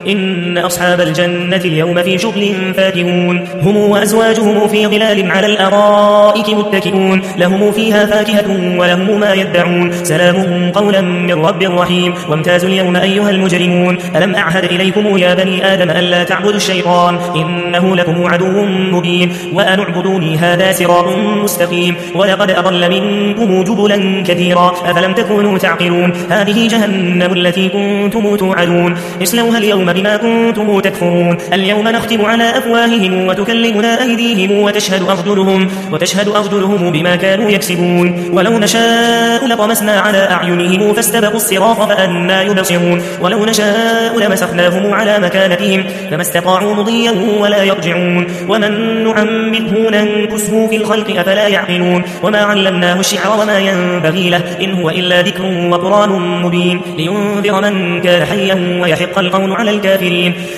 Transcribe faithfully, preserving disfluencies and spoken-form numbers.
إن أصحاب الجنة اليوم في شغل فاكهون هم وأزواجهم في ظلال على الأرائك متكئون لهم فيها فاكهة ولهم ما يدعون سلام قولا من رب رحيم وامتازوا اليوم أيها المجرمون ألم أعهد إليكم يا بني آدم ألا تعبدوا الشيطان إنه لكم عدو مبين وأن اعبدوني هذا صراط مستقيم ولقد أضل منكم جبلا كثيرا أفلم تكونوا تعقلون هذه جهنم التي كنتم توعدون اصلوها اليوم بما كنتم تكفرون اليوم نختم على أفواههم وتكلمنا أيديهم وتشهد أرجلهم, وتشهد أرجلهم بما كانوا يكسبون ولو نشاء لطمسنا على أعينهم فاستبقوا الصراط فأنى يبصرون ولو نشاء لمسخناهم على مكانتهم فما استطاعوا مضيا ولا يرجعون ومن نعمره ننكسه في الخلق أفلا يعقلون وما علمناه الشعر وما ينبغي له إن هو إلا ذكر وقرآن مبين لينذر من كان حيا ويحق القول على الكافرين